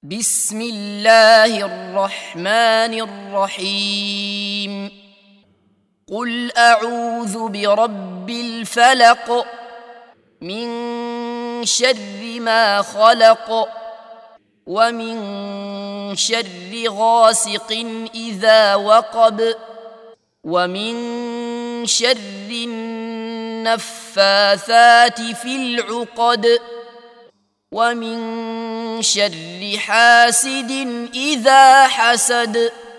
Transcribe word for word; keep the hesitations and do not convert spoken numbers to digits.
بسم الله الرحمن الرحيم قل أعوذ برب الفلق من شر ما خلق ومن شر غاسق إذا وقب ومن شر النفاثات في العقد ومن شر حاسد إذا حسد.